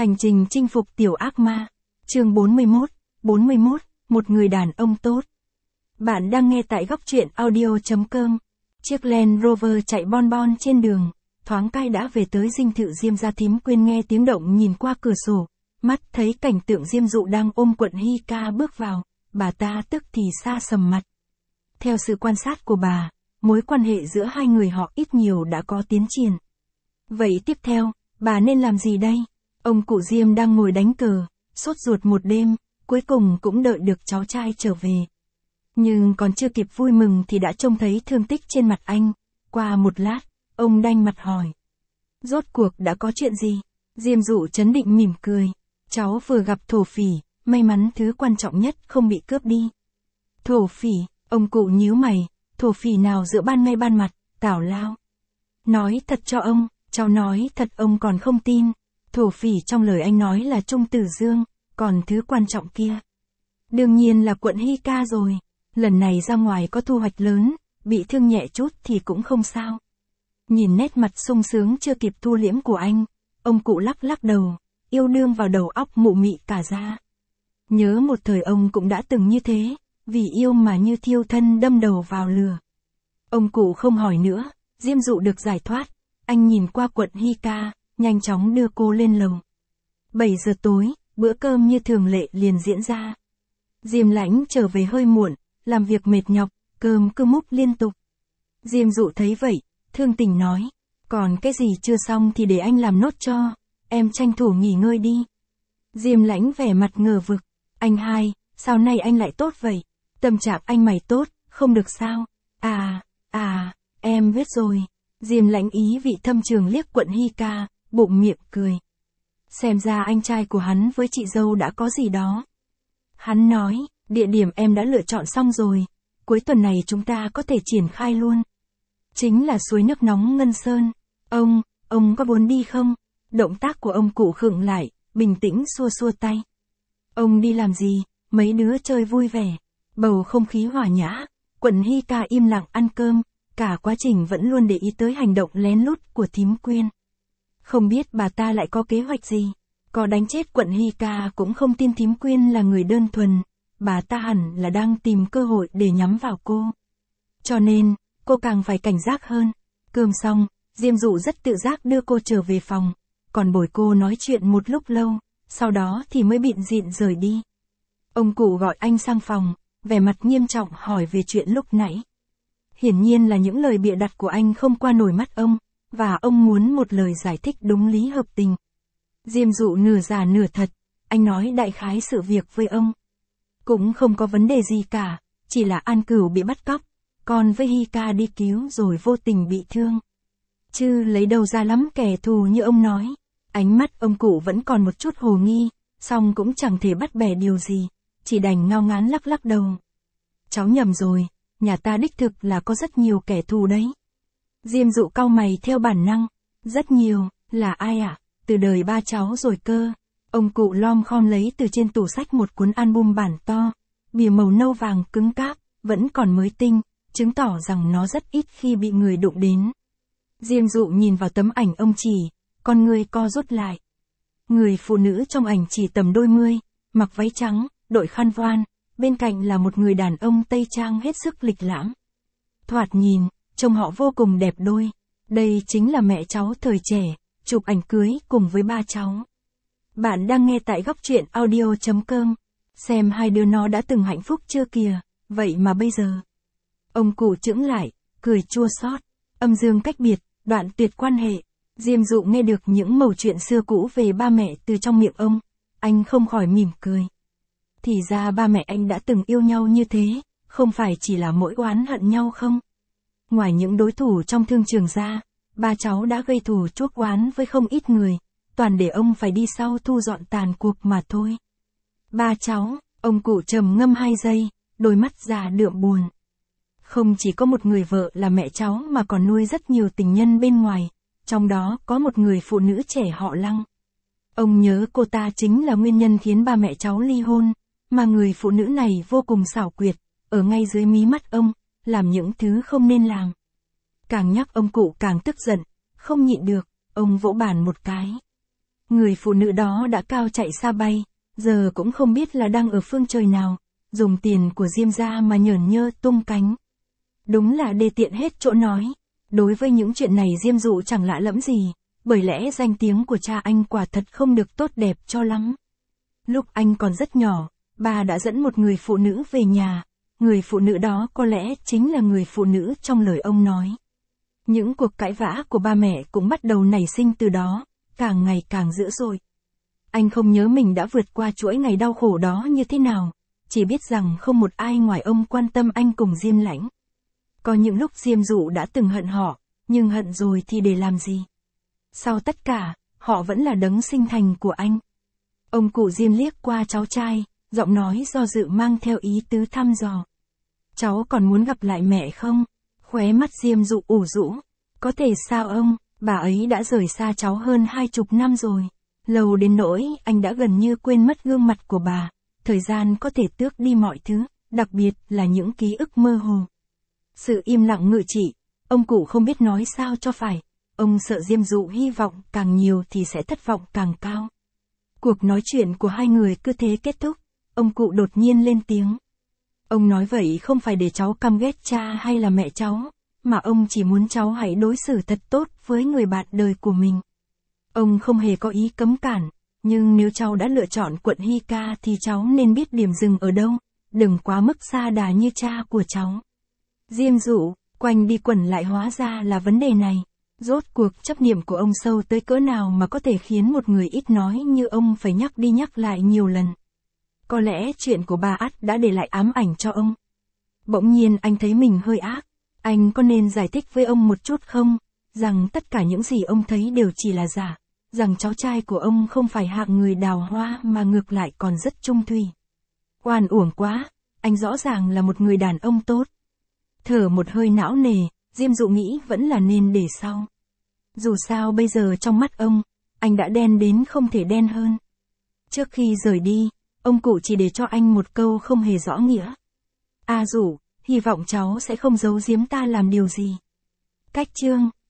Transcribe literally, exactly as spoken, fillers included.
Hành trình chinh phục tiểu ác ma. Chương bốn mươi mốt, bốn mươi mốt, một người đàn ông tốt. Bạn đang nghe tại góc truyện audio chấm com. Chiếc Land Rover chạy bon bon trên đường, thoáng cai đã về tới dinh thự Diêm gia. Thím Quyên nghe tiếng động nhìn qua cửa sổ, mắt thấy cảnh tượng Diêm Dụ đang ôm Quận Hy Ca bước vào, bà ta tức thì sa sầm mặt. Theo sự quan sát của bà, mối quan hệ giữa hai người họ ít nhiều đã có tiến triển. Vậy tiếp theo, bà nên làm gì đây? Ông cụ Diêm đang ngồi đánh cờ, sốt ruột một đêm, cuối cùng cũng đợi được cháu trai trở về. Nhưng còn chưa kịp vui mừng thì đã trông thấy thương tích trên mặt anh. Qua một lát, ông đanh mặt hỏi. Rốt cuộc đã có chuyện gì? Diêm Dụ trấn định mỉm cười. Cháu vừa gặp thổ phỉ, may mắn thứ quan trọng nhất không bị cướp đi. Thổ phỉ, ông cụ nhíu mày, thổ phỉ nào giữa ban ngay ban mặt, tào lao. Nói thật cho ông, cháu nói thật ông còn không tin. Thổ phỉ trong lời anh nói là Trung Tử Dương, còn thứ quan trọng kia. Đương nhiên là Quận Hy Ca rồi, lần này ra ngoài có thu hoạch lớn, bị thương nhẹ chút thì cũng không sao. Nhìn nét mặt sung sướng chưa kịp thu liễm của anh, ông cụ lắc lắc đầu, yêu đương vào đầu óc mụ mị cả ra. Nhớ một thời ông cũng đã từng như thế, vì yêu mà như thiêu thân đâm đầu vào lửa. Ông cụ không hỏi nữa, Diêm Dụ được giải thoát, anh nhìn qua Quận Hy Ca, nhanh chóng đưa cô lên lầu. bảy giờ tối, bữa cơm như thường lệ liền diễn ra. Diêm Lãnh trở về hơi muộn, làm việc mệt nhọc, cơm cứ múc liên tục. Diêm Dụ thấy vậy, thương tình nói, còn cái gì chưa xong thì để anh làm nốt cho, em tranh thủ nghỉ ngơi đi. Diêm Lãnh vẻ mặt ngờ vực, anh hai, sao nay anh lại tốt vậy? Tâm trạng anh mày tốt, không được sao? À, à, em biết rồi. Diêm Lãnh ý vị thâm trường liếc Quận Hy Ca, bụng miệng cười. Xem ra anh trai của hắn với chị dâu đã có gì đó. Hắn nói, địa điểm em đã lựa chọn xong rồi, cuối tuần này chúng ta có thể triển khai luôn. Chính là suối nước nóng Ngân Sơn. Ông, ông có muốn đi không? Động tác của ông cụ khựng lại, bình tĩnh xua xua tay. Ông đi làm gì? Mấy đứa chơi vui vẻ. Bầu không khí hòa nhã, Quận Hy Ca im lặng ăn cơm, cả quá trình vẫn luôn để ý tới hành động lén lút của thím Quyên. Không biết bà ta lại có kế hoạch gì, có đánh chết Quận Hy Ca cũng không tin thím Quyên là người đơn thuần, bà ta hẳn là đang tìm cơ hội để nhắm vào cô. Cho nên, cô càng phải cảnh giác hơn. Cơm xong, Diêm Dụ rất tự giác đưa cô trở về phòng, còn bồi cô nói chuyện một lúc lâu, sau đó thì mới bịn dịn rời đi. Ông cụ gọi anh sang phòng, vẻ mặt nghiêm trọng hỏi về chuyện lúc nãy. Hiển nhiên là những lời bịa đặt của anh không qua nổi mắt ông, và ông muốn một lời giải thích đúng lý hợp tình. Diêm Dụ nửa giả nửa thật, anh nói đại khái sự việc với ông. Cũng không có vấn đề gì cả, chỉ là An Cửu bị bắt cóc, còn với Hy Ca đi cứu rồi vô tình bị thương. Chứ lấy đâu ra lắm kẻ thù như ông nói. Ánh mắt ông cụ vẫn còn một chút hồ nghi, song cũng chẳng thể bắt bẻ điều gì, chỉ đành ngao ngán lắc lắc đầu. Cháu nhầm rồi, nhà ta đích thực là có rất nhiều kẻ thù đấy. Diêm Dụ cau mày theo bản năng. Rất nhiều, là ai ạ? À? Từ đời ba cháu rồi cơ. Ông cụ lom khom lấy từ trên tủ sách một cuốn album bản to, bìa màu nâu vàng cứng cáp, vẫn còn mới tinh, chứng tỏ rằng nó rất ít khi bị người đụng đến. Diêm Dụ nhìn vào tấm ảnh ông chỉ, con người co rút lại. Người phụ nữ trong ảnh chỉ tầm đôi mươi, mặc váy trắng, đội khăn voan, bên cạnh là một người đàn ông Tây Trang hết sức lịch lãm. Thoạt nhìn, trông họ vô cùng đẹp đôi. Đây chính là mẹ cháu thời trẻ, chụp ảnh cưới cùng với ba cháu. Bạn đang nghe tại góc truyện audio chấm com. Xem hai đứa nó đã từng hạnh phúc chưa kìa, vậy mà bây giờ. Ông cụ chững lại, cười chua xót. Âm dương cách biệt, đoạn tuyệt quan hệ. Diêm Dụ nghe được những mẩu chuyện xưa cũ về ba mẹ từ trong miệng ông, anh không khỏi mỉm cười. Thì ra ba mẹ anh đã từng yêu nhau như thế, không phải chỉ là mỗi oán hận nhau không? Ngoài những đối thủ trong thương trường ra, ba cháu đã gây thù chuốc oán với không ít người, toàn để ông phải đi sau thu dọn tàn cuộc mà thôi. Ba cháu, ông cụ trầm ngâm hai giây, đôi mắt già đượm buồn. Không chỉ có một người vợ là mẹ cháu mà còn nuôi rất nhiều tình nhân bên ngoài, trong đó có một người phụ nữ trẻ họ Lăng. Ông nhớ cô ta chính là nguyên nhân khiến ba mẹ cháu ly hôn, mà người phụ nữ này vô cùng xảo quyệt, ở ngay dưới mí mắt ông, làm những thứ không nên làm. Càng nhắc ông cụ càng tức giận, không nhịn được, ông vỗ bàn một cái. Người phụ nữ đó đã cao chạy xa bay, giờ cũng không biết là đang ở phương trời nào, dùng tiền của Diêm gia mà nhởn nhơ tung cánh. Đúng là đê tiện hết chỗ nói. Đối với những chuyện này Diêm Dụ chẳng lạ lẫm gì, bởi lẽ danh tiếng của cha anh quả thật không được tốt đẹp cho lắm. Lúc anh còn rất nhỏ, bà đã dẫn một người phụ nữ về nhà, người phụ nữ đó có lẽ chính là người phụ nữ trong lời ông nói. Những cuộc cãi vã của ba mẹ cũng bắt đầu nảy sinh từ đó, càng ngày càng dữ dội. Anh không nhớ mình đã vượt qua chuỗi ngày đau khổ đó như thế nào, chỉ biết rằng không một ai ngoài ông quan tâm anh cùng Diêm Lãnh. Có những lúc Diêm Dụ đã từng hận họ, nhưng hận rồi thì để làm gì? Sau tất cả, họ vẫn là đấng sinh thành của anh. Ông cụ Diêm liếc qua cháu trai, giọng nói do dự mang theo ý tứ thăm dò. Cháu còn muốn gặp lại mẹ không? Khóe mắt Diêm Dụ ủ rũ. Có thể sao ông, bà ấy đã rời xa cháu hơn hai chục năm rồi. Lâu đến nỗi anh đã gần như quên mất gương mặt của bà. Thời gian có thể tước đi mọi thứ, đặc biệt là những ký ức mơ hồ. Sự im lặng ngự trị, ông cụ không biết nói sao cho phải. Ông sợ Diêm Dụ hy vọng càng nhiều thì sẽ thất vọng càng cao. Cuộc nói chuyện của hai người cứ thế kết thúc, ông cụ đột nhiên lên tiếng. Ông nói vậy không phải để cháu căm ghét cha hay là mẹ cháu, mà ông chỉ muốn cháu hãy đối xử thật tốt với người bạn đời của mình. Ông không hề có ý cấm cản, nhưng nếu cháu đã lựa chọn quận Hy Ca thì cháu nên biết điểm dừng ở đâu, đừng quá mức xa đà như cha của cháu. Diêm Dụ, quanh đi quẩn lại hóa ra là vấn đề này. Rốt cuộc chấp niệm của ông sâu tới cỡ nào mà có thể khiến một người ít nói như ông phải nhắc đi nhắc lại nhiều lần. Có lẽ chuyện của bà ắt đã để lại ám ảnh cho ông. Bỗng nhiên anh thấy mình hơi ác. Anh có nên giải thích với ông một chút không? Rằng tất cả những gì ông thấy đều chỉ là giả. Rằng cháu trai của ông không phải hạng người đào hoa mà ngược lại còn rất trung thủy. Oan uổng quá, anh rõ ràng là một người đàn ông tốt. Thở một hơi não nề, Diêm Dụ nghĩ vẫn là nên để sau. Dù sao bây giờ trong mắt ông, anh đã đen đến không thể đen hơn. Trước khi rời đi, ông cụ chỉ để cho anh một câu không hề rõ nghĩa. A Dụ, hy vọng cháu sẽ không giấu giếm ta làm điều gì. Cách chương